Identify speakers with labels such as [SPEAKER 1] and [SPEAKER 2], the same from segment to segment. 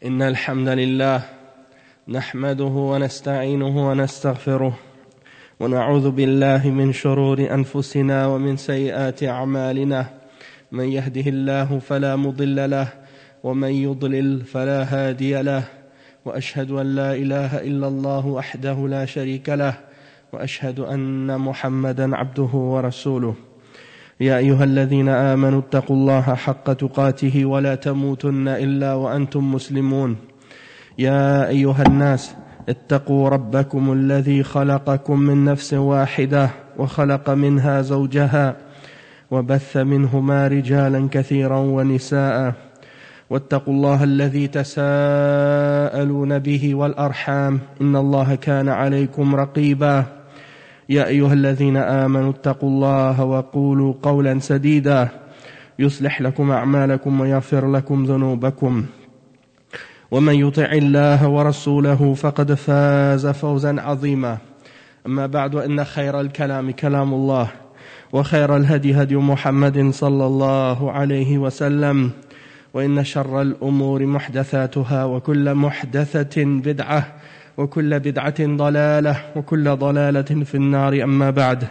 [SPEAKER 1] إن الحمد لله نحمده ونستعينه ونستغفره ونعوذ بالله من شرور أنفسنا ومن سيئات أعمالنا. من يهده الله فلا مضل له ومن يضلل فلا هادي له، وأشهد أن لا إله إلا الله وحده لا شريك له، وأشهد أن محمدا عبده ورسوله. يا أيها الذين آمنوا اتقوا الله حق تقاته ولا تموتن إلا وأنتم مسلمون. يا أيها الناس اتقوا ربكم الذي خلقكم من نفس واحدة وخلق منها زوجها وبث منهما رجالا كثيرا ونساء، واتقوا الله الذي تساءلون به والأرحام إن الله كان عليكم رقيبا. يا أيها الذين آمنوا اتقوا الله وقولوا قولا سديدا يصلح لكم أعمالكم ويغفر لكم ذنوبكم، ومن يطع الله ورسوله فقد فاز فوزا عظيما. أما بعد، إن خير الكلام كلام الله، وخير الهدي هدي محمد صلى الله عليه وسلم، وإن شر الأمور محدثاتها، وكل محدثة بدعة، وكل بدعة ضلالة، وكل ضلالة في النار. أما بعد،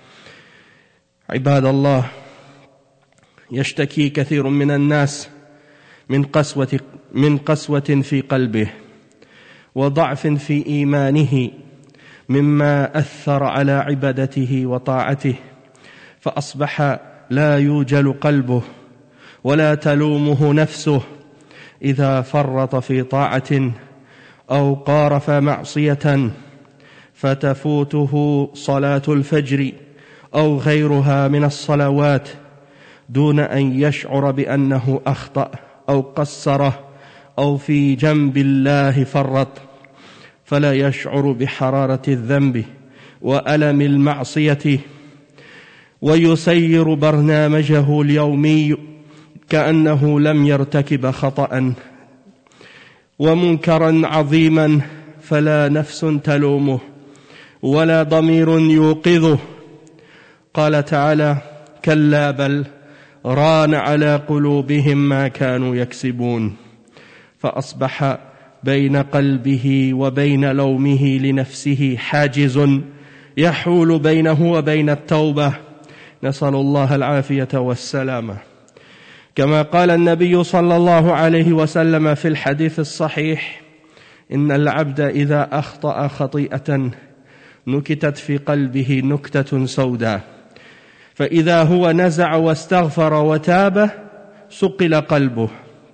[SPEAKER 1] عباد الله، يشتكي كثير من الناس من قسوة في قلبه وضعف في إيمانه مما أثر على عبادته وطاعته، فأصبح لا يوجل قلبه ولا تلومه نفسه إذا فرط في طاعة أو قارف معصية، فتفوته صلاة الفجر أو غيرها من الصلوات دون أن يشعر بأنه أخطأ أو قصره أو في جنب الله فرط، فلا يشعر بحرارة الذنب وألم المعصية، ويسير برنامجه اليومي كأنه لم يرتكب خطأ ومنكرا عظيما، فلا نفس تلومه ولا ضمير يوقظه. قال تعالى: كلا بل ران على قلوبهم ما كانوا يكسبون. فأصبح بين قلبه وبين لومه لنفسه حاجز يحول بينه وبين التوبة، نسأل الله العافية والسلامة. كما قال النبي صلى الله عليه وسلم في الحديث الصحيح: إن العبد إذا أخطأ خطيئة نكتت في قلبه نكتة سوداء، فإذا هو نزع واستغفر وتاب سقل قلبه،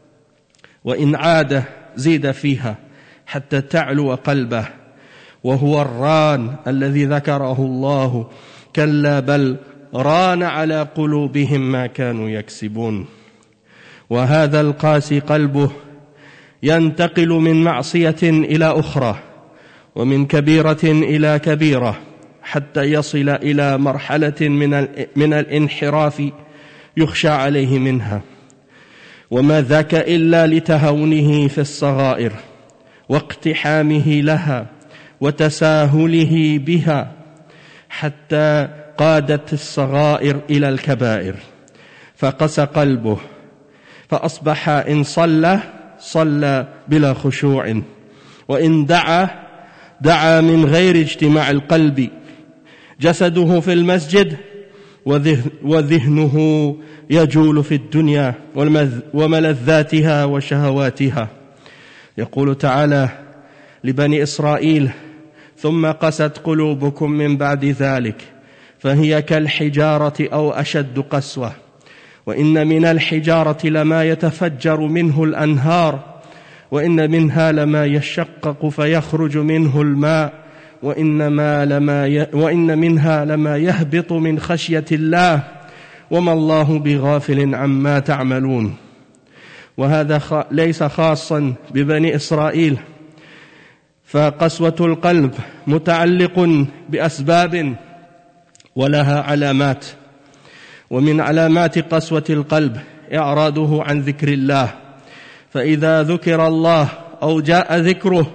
[SPEAKER 1] وإن عاد زيد فيها حتى تعلو قلبه، وهو الران الذي ذكره الله: كلا بل ران على قلوبهم ما كانوا يكسبون. وهذا القاسي قلبه ينتقل من معصية إلى أخرى، ومن كبيرة إلى كبيرة، حتى يصل إلى مرحلة من الانحراف يخشى عليه منها، وما ذاك إلا لتهاونه في الصغائر واقتحامه لها وتساهله بها، حتى قادت الصغائر إلى الكبائر، فقسى قلبه، فأصبح إن صلى بلا خشوع، وإن دعا من غير اجتماع القلب، جسده في المسجد وذهنه يجول في الدنيا وملذاتها وشهواتها. يقول تعالى لبني إسرائيل: ثم قست قلوبكم من بعد ذلك فهي كالحجارة أو أشد قسوة، وإن من الحجارة لما يتفجر منه الأنهار، وإن منها لما يشقق فيخرج منه الماء، وإن منها لما يهبط من خشية الله، وما الله بغافل عما تعملون. وهذا ليس خاصا ببني إسرائيل، فقسوة القلب متعلق بأسباب ولها علامات، ومن علامات قسوة القلب إعراضه عن ذكر الله، فإذا ذكر الله أو جاء ذكره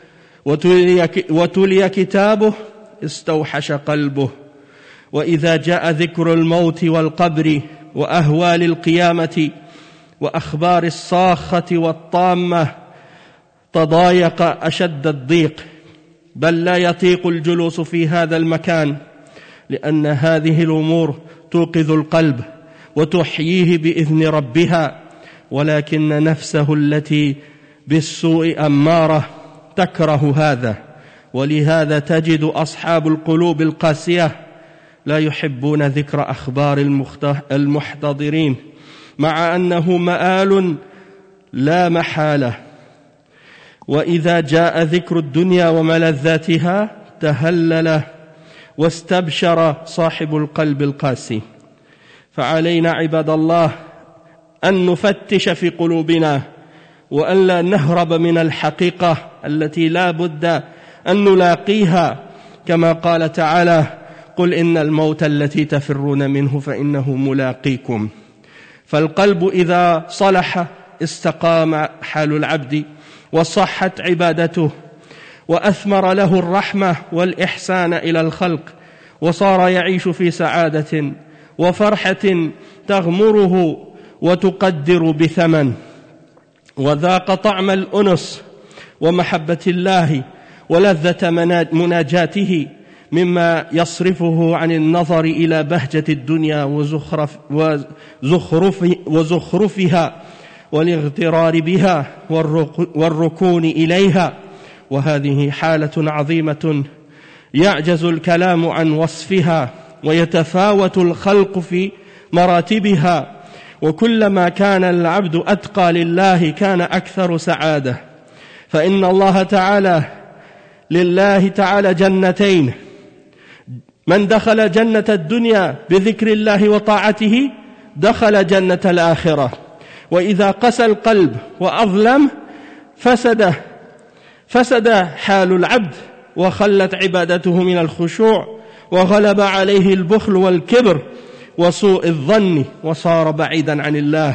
[SPEAKER 1] وتلي كتابه استوحش قلبه، وإذا جاء ذكر الموت والقبر وأهوال القيامة وأخبار الصاخة والطامة تضايق أشد الضيق، بل لا يطيق الجلوس في هذا المكان، لأن هذه الأمور توقظ القلب وتحييه بإذن ربها، ولكن نفسه التي بالسوء أمارة تكره هذا. ولهذا تجد أصحاب القلوب القاسية لا يحبون ذكر أخبار المحتضرين، مع أنه مآل لا محالة. وإذا جاء ذكر الدنيا وملذاتها تهلل واستبشر صاحب القلب القاسي. فعلينا عباد الله أن نفتش في قلوبنا، وأن لا نهرب من الحقيقة التي لا بد أن نلاقيها، كما قال تعالى: قل إن الموت التي تفرون منه فإنه ملاقيكم. فالقلب إذا صلح استقام حال العبد، وصحت عبادته، وأثمر له الرحمة والإحسان إلى الخلق، وصار يعيش في سعادة وفرحة تغمره وتقدر بثمن، وذاق طعم الأنس ومحبة الله ولذة مناجاته، مما يصرفه عن النظر إلى بهجة الدنيا وزخرفها والاغترار بها والركون إليها. وهذه حالة عظيمة يعجز الكلام عن وصفها، ويتفاوت الخلق في مراتبها، وكلما كان العبد أتقى لله كان أكثر سعادة. فإن الله تعالى لله تعالى جنتين: من دخل جنة الدنيا بذكر الله وطاعته دخل جنة الآخرة. وإذا قسى القلب وأظلم فسد حال العبد، وخلت عبادته من الخشوع، وغلب عليه البخل والكبر وسوء الظن، وصار بعيدا عن الله،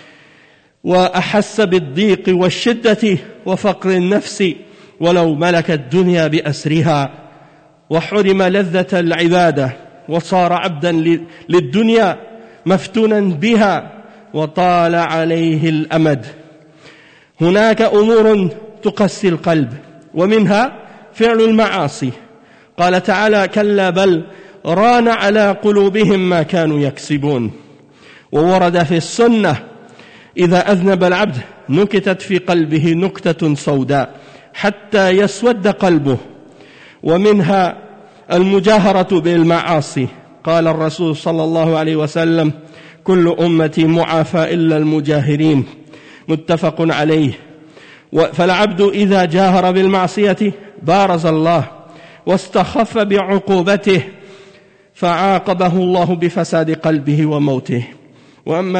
[SPEAKER 1] وأحس بالضيق والشدة وفقر النفس ولو ملك الدنيا بأسرها، وحرم لذة العبادة، وصار عبدا للدنيا مفتونا بها، وطال عليه الأمد. هناك أمور تقسي القلب، ومنها فعل المعاصي. قال تعالى: كلا بل ران على قلوبهم ما كانوا يكسبون. وورد في السنة: إذا أذنب العبد نكتت في قلبه نكتة سوداء حتى يسود قلبه. ومنها المجاهرة بالمعاصي. قال الرسول صلى الله عليه وسلم: كل أمتي معافى إلا المجاهرين، متفق عليه. فالعبد إذا جاهر بالمعصية بارز الله واستخف بعقوبته، فعاقبه الله بفساد قلبه وموته. وأما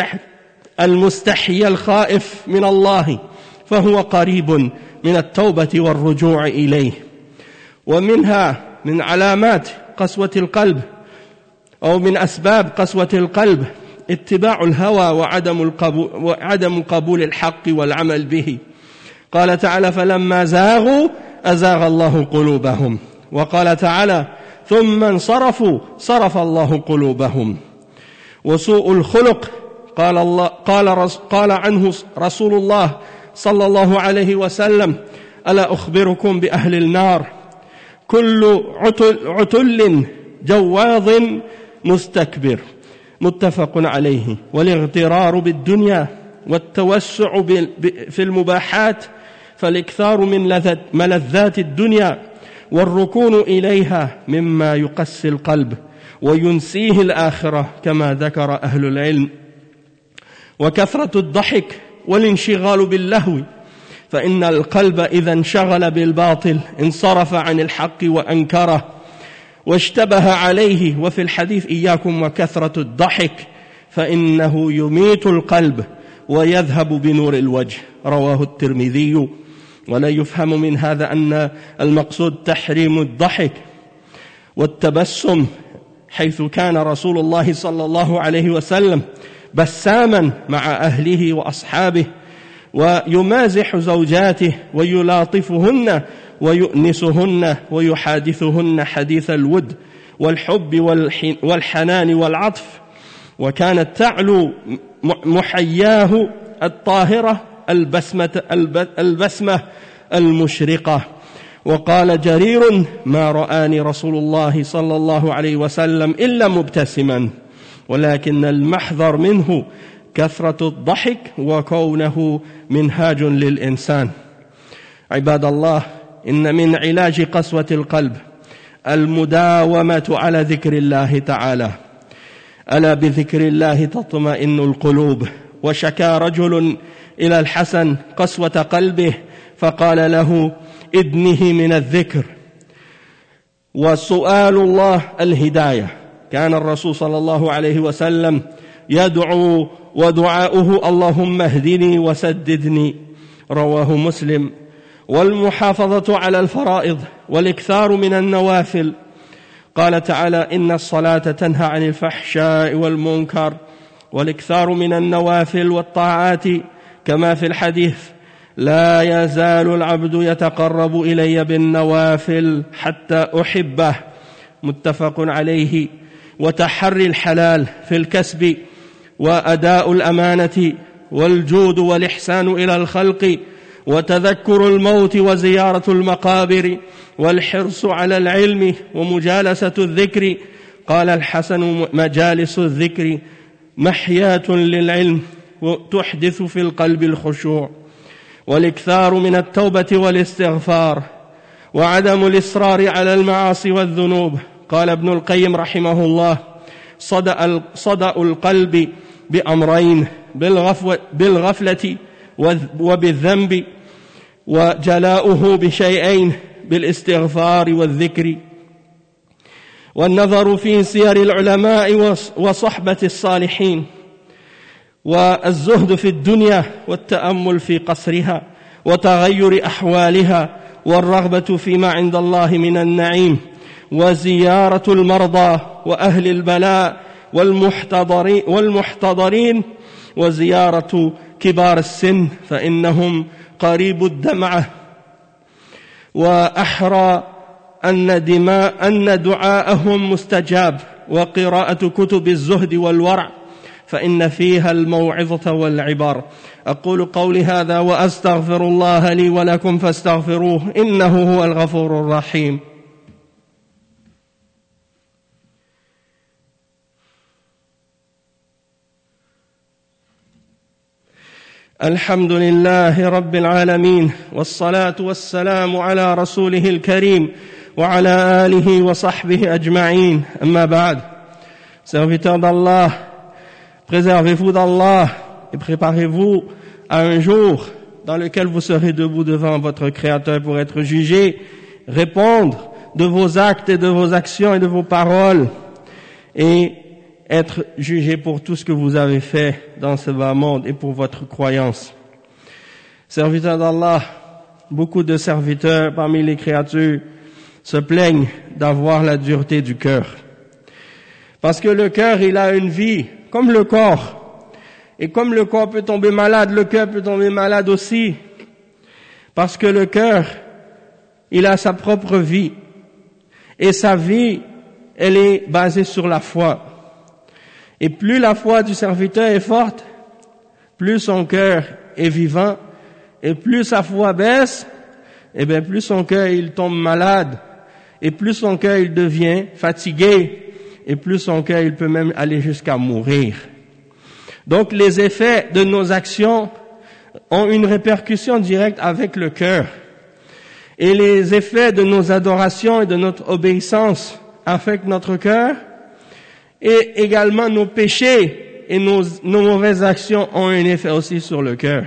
[SPEAKER 1] المستحي الخائف من الله فهو قريب من التوبة والرجوع إليه. ومنها من علامات قسوة القلب، أو من أسباب قسوة القلب، اتباع الهوى وعدم قبول الحق والعمل به. قال تعالى: فلما زاغوا أزاغ الله قلوبهم. وقال تعالى: ثم انصرفوا صرف الله قلوبهم. وسوء الخلق قال عنه رسول الله صلى الله عليه وسلم: ألا أخبركم بأهل النار؟ كل عتل جواظ مستكبر، متفق عليه. والاغترار بالدنيا والتوسع في المباحات، فالاكثار من ملذات الدنيا والركون إليها مما يقسي القلب وينسيه الآخرة، كما ذكر أهل العلم. وكثرة الضحك والانشغال باللهو، فإن القلب إذا انشغل بالباطل انصرف عن الحق وأنكره واشتبه عليه. وفي الحديث: إياكم وكثرة الضحك فإنه يميت القلب ويذهب بنور الوجه، رواه الترمذي. ولا يفهم من هذا أن المقصود تحريم الضحك والتبسم، حيث كان رسول الله صلى الله عليه وسلم بساما مع أهله وأصحابه، ويمازح زوجاته ويلاطفهن ويؤنسهن ويحادثهن حديث الود والحب والحنان والعطف. وكانت تعلو محياه الطاهرة البسمة المشرقة. وقال جرير: ما رآني رسول الله صلى الله عليه وسلم إلا مبتسما، ولكن المحذر منه كثرة الضحك وكونه منهاج للإنسان. عباد الله، إن من علاج قسوة القلب المداومة على ذكر الله تعالى. ألا بذكر الله تطمئن القلوب. وشكى رجل إلى الحسن قسوة قلبه فقال له: ادنه من الذكر. وسؤال الله الهداية. كان الرسول صلى الله عليه وسلم يدعو ودعاؤه: اللهم اهدني وسددني، رواه مسلم. والمحافظة على الفرائض والإكثار من النوافل. قال تعالى: إن الصلاة تنهى عن الفحشاء والمنكر. والإكثار من النوافل والطاعات كما في الحديث: لا يزال العبد يتقرب إلي بالنوافل حتى أحبه، متفق عليه. وتحري الحلال في الكسب، وأداء الأمانة، والجود والإحسان إلى الخلق، وتذكر الموت، وزيارة المقابر، والحرص على العلم، ومجالسة الذكر. قال الحسن: مجالس الذكر محياة للعلم، وتحدث في القلب الخشوع. والإكثار من التوبة والاستغفار، وعدم الإصرار على المعاصي والذنوب. قال ابن القيم رحمه الله: صدأ القلب بأمرين: بالغفلة وبالذنب، وجلاؤه بشيئين: بالاستغفار والذكر. والنظر في سير العلماء وصحبة الصالحين، والزهد في الدنيا، والتأمل في قصرها وتغير أحوالها، والرغبة فيما عند الله من النعيم، وزيارة المرضى وأهل البلاء والمحتضرين، وزيارة كبار السن فإنهم قريب الدمعة، وأحرى أن دعاءهم مستجاب، وقراءة كتب الزهد والورع فإن فيها الموعظة والعبر. أقول قولي هذا وأستغفر الله لي ولكم فاستغفروه إنه هو الغفور الرحيم. الحمد لله رب العالمين، والصلاة والسلام على رسوله الكريم وعلى آله وصحبه أجمعين. أما بعد. Serviteurs d'Allah, préservez-vous d'Allah et préparez-vous à un jour dans lequel vous serez debout devant votre Créateur pour être jugé, répondre de vos actes et de vos actions et de vos paroles, et être jugé pour tout ce que vous avez fait dans ce bas monde et pour votre croyance. Serviteurs d'Allah, beaucoup de serviteurs parmi les créatures se plaignent d'avoir la dureté du cœur. Parce que le cœur, il a une vie comme le corps. Et comme le corps peut tomber malade, le cœur peut tomber malade aussi. Parce que le cœur, il a sa propre vie. Et sa vie, elle est basée sur la foi. Et plus la foi du serviteur est forte, plus son cœur est vivant, et plus sa foi baisse, et bien plus son cœur il tombe malade, et plus son cœur il devient fatigué, et plus son cœur il peut même aller jusqu'à mourir. Donc les effets de nos actions ont une répercussion directe avec le cœur. Et les effets de nos adorations et de notre obéissance affectent notre cœur, et également nos péchés et nos mauvaises actions ont un effet aussi sur le cœur.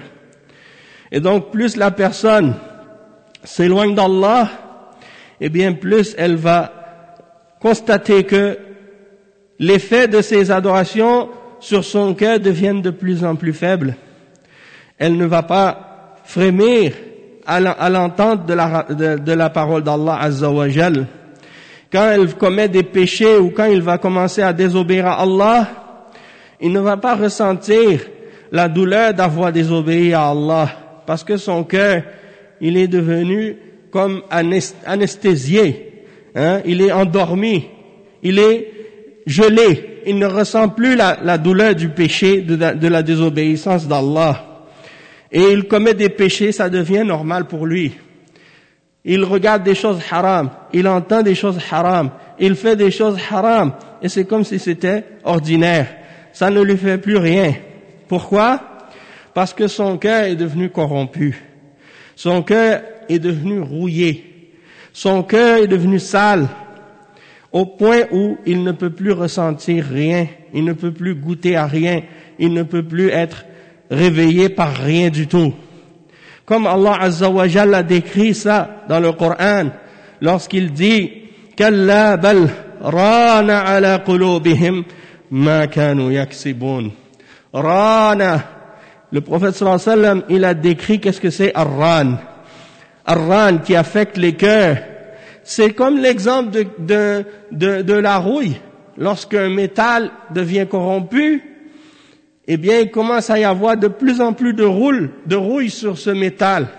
[SPEAKER 1] Et donc plus la personne s'éloigne d'Allah, eh bien plus elle va constater que l'effet de ses adorations sur son cœur deviennent de plus en plus faibles. Elle ne va pas frémir à l'entente de la parole d'Allah Azza wa Jal. Quand elle commet des péchés ou quand il va commencer à désobéir à Allah, il ne va pas ressentir la douleur d'avoir désobéi à Allah, parce que son cœur, il est devenu comme anesthésié, il est endormi, il est gelé, il ne ressent plus la douleur du péché, de la désobéissance d'Allah. et il commet des péchés, ça devient normal pour lui. Il regarde des choses haram, il entend des choses haram, il fait des choses haram, et c'est comme si c'était ordinaire. Ça ne lui fait plus rien. Pourquoi? Parce que son cœur est devenu corrompu. Son cœur est devenu rouillé. Son cœur est devenu sale, au point où il ne peut plus ressentir rien, il ne peut plus goûter à rien, il ne peut plus être réveillé par rien du tout. Comme Allah Azza wa Jalla a décrit ça dans le Coran, lorsqu'il dit « Kalla bal rana ala qulubihim ma kanu yaksibun » Rana, le prophète sallallahu alayhi wa sallam, il a décrit qu'est-ce que c'est Ar-Ran. Ar-Ran qui affecte les cœurs. C'est comme l'exemple de la rouille. Lorsqu'un métal devient corrompu, eh bien, il commence à y avoir de plus en plus de rouille sur ce métal.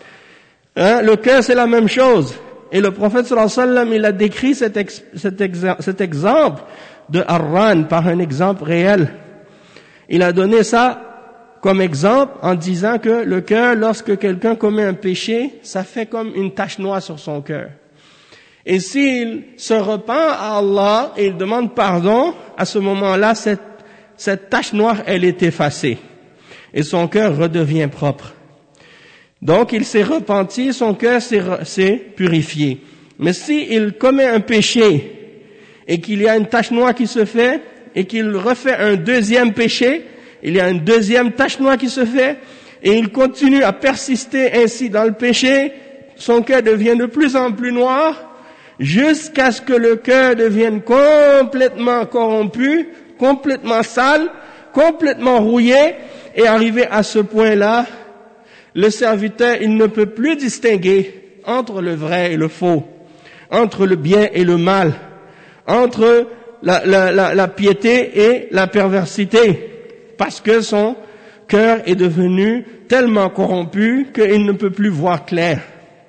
[SPEAKER 1] Le cœur, c'est la même chose. Et le prophète sallallahu alayhi wa sallam, il a décrit cet exemple de Ar-Ran par un exemple réel. Il a donné ça comme exemple en disant que le cœur, lorsque quelqu'un commet un péché, ça fait comme une tache noire sur son cœur. Et s'il se repent à Allah et il demande pardon, à ce moment-là, cette tache noire, elle est effacée. Et son cœur redevient propre. Donc, il s'est repenti, son cœur s'est purifié. Mais s'il commet un péché et qu'il y a une tache noire qui se fait, et qu'il refait un deuxième péché, il y a une deuxième tache noire qui se fait, et il continue à persister ainsi dans le péché, son cœur devient de plus en plus noir, jusqu'à ce que le cœur devienne complètement corrompu, complètement sale, complètement rouillé, et arrivé à ce point-là, le serviteur, il ne peut plus distinguer entre le vrai et le faux, entre le bien et le mal, entre la piété et la perversité, parce que son cœur est devenu tellement corrompu qu'il ne peut plus voir clair.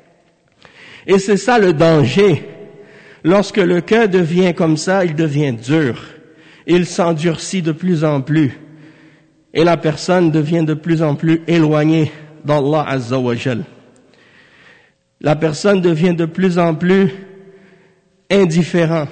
[SPEAKER 1] Et c'est ça le danger. Lorsque le cœur devient comme ça, il devient dur. Il s'endurcit de plus en plus. Et la personne devient de plus en plus éloignée d'Allah Azza wa Jal. La personne devient de plus en plus indifférent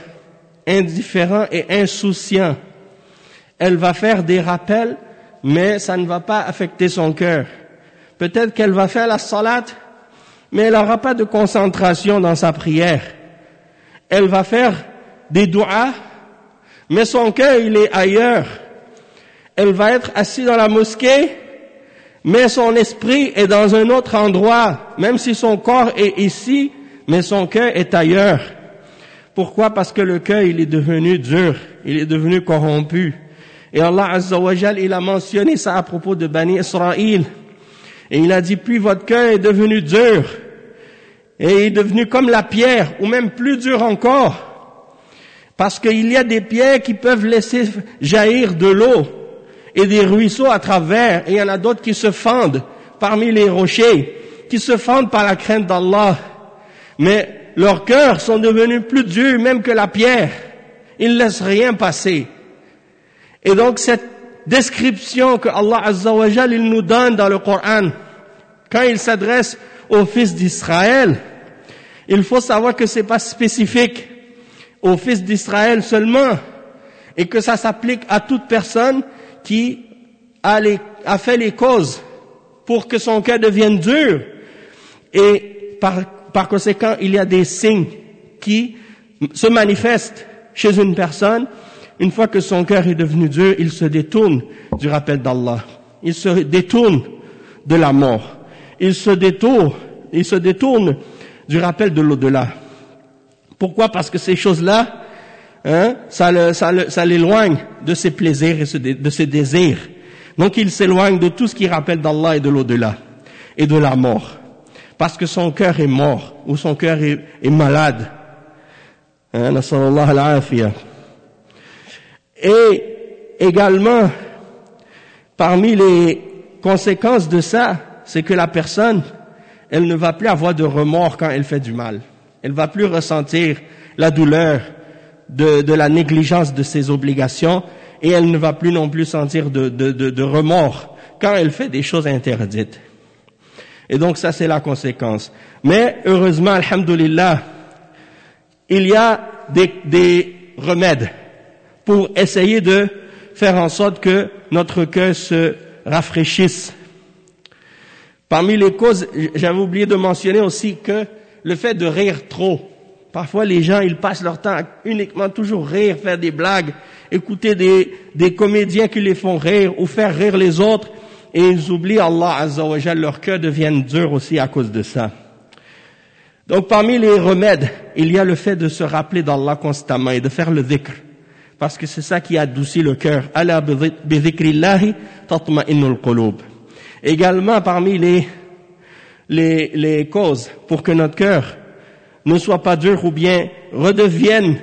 [SPEAKER 1] et insouciant. Elle va faire des rappels, mais ça ne va pas affecter son cœur. Peut-être qu'elle va faire la salat, mais elle n'aura pas de concentration dans sa prière. Elle va faire des du'as, mais son cœur, il est ailleurs. Elle va être assise dans la mosquée, mais son esprit est dans un autre endroit, même si son corps est ici, mais son cœur est ailleurs. Pourquoi? Parce que le cœur, il est devenu dur, il est devenu corrompu. Et Allah Azza wa Jal, il a mentionné ça à propos de Bani Israël. Et il a dit, puis votre cœur est devenu dur, et il est devenu comme la pierre, ou même plus dur encore. Parce qu'il y a des pierres qui peuvent laisser jaillir de l'eau, et des ruisseaux à travers, et il y en a d'autres qui se fendent parmi les rochers, qui se fendent par la crainte d'Allah. Mais leurs cœurs sont devenus plus durs même que la pierre. Ils ne laissent rien passer. Et donc cette description que Allah Azza wa Jal, il nous donne dans le Coran, quand il s'adresse aux fils d'Israël, il faut savoir que c'est pas spécifique aux fils d'Israël seulement, et que ça s'applique à toute personne qui a fait les causes pour que son cœur devienne dur. Et par conséquent, il y a des signes qui se manifestent chez une personne. Une fois que son cœur est devenu dur, il se détourne du rappel d'Allah. Il se détourne de la mort. Il se détourne du rappel de l'au-delà. Pourquoi? Parce que ces choses-là, ça l'éloigne de ses plaisirs et de ses désirs. Donc il s'éloigne de tout ce qui rappelle d'Allah et de l'au-delà et de la mort. Parce que son cœur est mort ou son cœur est malade. Nasallallahu al-afiyah. Et également, parmi les conséquences de ça, c'est que la personne, elle ne va plus avoir de remords quand elle fait du mal. Elle va plus ressentir la douleur de la négligence de ses obligations, et elle ne va plus non plus sentir de remords quand elle fait des choses interdites. Et donc ça c'est la conséquence. Mais heureusement, alhamdulillah, il y a des remèdes pour essayer de faire en sorte que notre cœur se rafraîchisse. Parmi les causes, j'avais oublié de mentionner aussi que le fait de rire trop. Parfois les gens, ils passent leur temps à uniquement toujours rire, faire des blagues, écouter des comédiens qui les font rire ou faire rire les autres, et ils oublient Allah Azza wa Jal, leur cœur devient dur aussi à cause de ça. Donc parmi les remèdes, il y a le fait de se rappeler d'Allah constamment et de faire le dhikr, parce que c'est ça qui adoucit le cœur. Ala bi dhikrillahi tatma'innul qulub. Également parmi les causes pour que notre cœur ne soit pas dur ou bien redevienne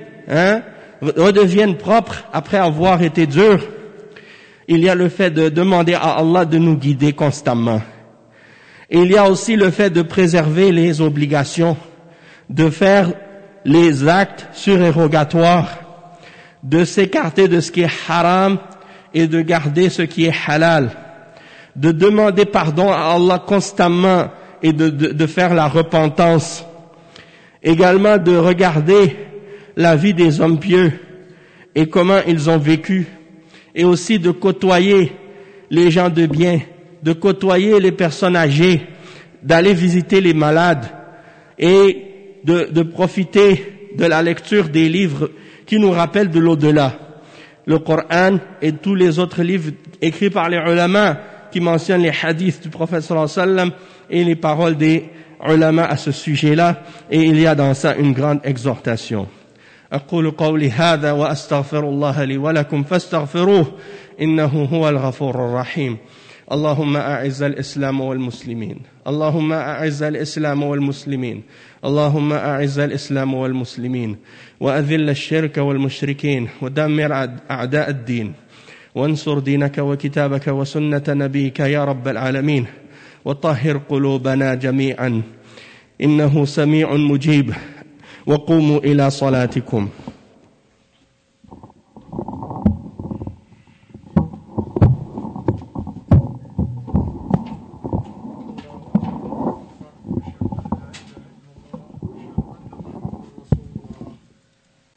[SPEAKER 1] propre après avoir été dur, il y a le fait de demander à Allah de nous guider constamment. Et il y a aussi le fait de préserver les obligations, de faire les actes surérogatoires, de s'écarter de ce qui est haram et de garder ce qui est halal, de demander pardon à Allah constamment et de faire la repentance. Également de regarder la vie des hommes pieux et comment ils ont vécu, et aussi de côtoyer les gens de bien, de côtoyer les personnes âgées, d'aller visiter les malades et de profiter de la lecture des livres qui nous rappellent de l'au-delà. Le Coran et tous les autres livres écrits par les ulama qui mentionnent les hadiths du prophète sallallahu alayhi wa sallam et les paroles des ulama à ce sujet-là, et il y a dans ça une grande exhortation. أقول قولي هذا وأستغفر الله لي ولكم فاستغفروه إنه هو الغفور الرحيم. اللهم أعز الإسلام والمسلمين اللهم أعز الإسلام والمسلمين اللهم أعز الإسلام والمسلمين وأذل الشرك والمشركين ودمر أعداء الدين وانصر دينك وكتابك وسنة نبيك يا رب العالمين وطهر قلوبنا جميعا إنه سميع مجيب وقوموا إلى صلاتكم.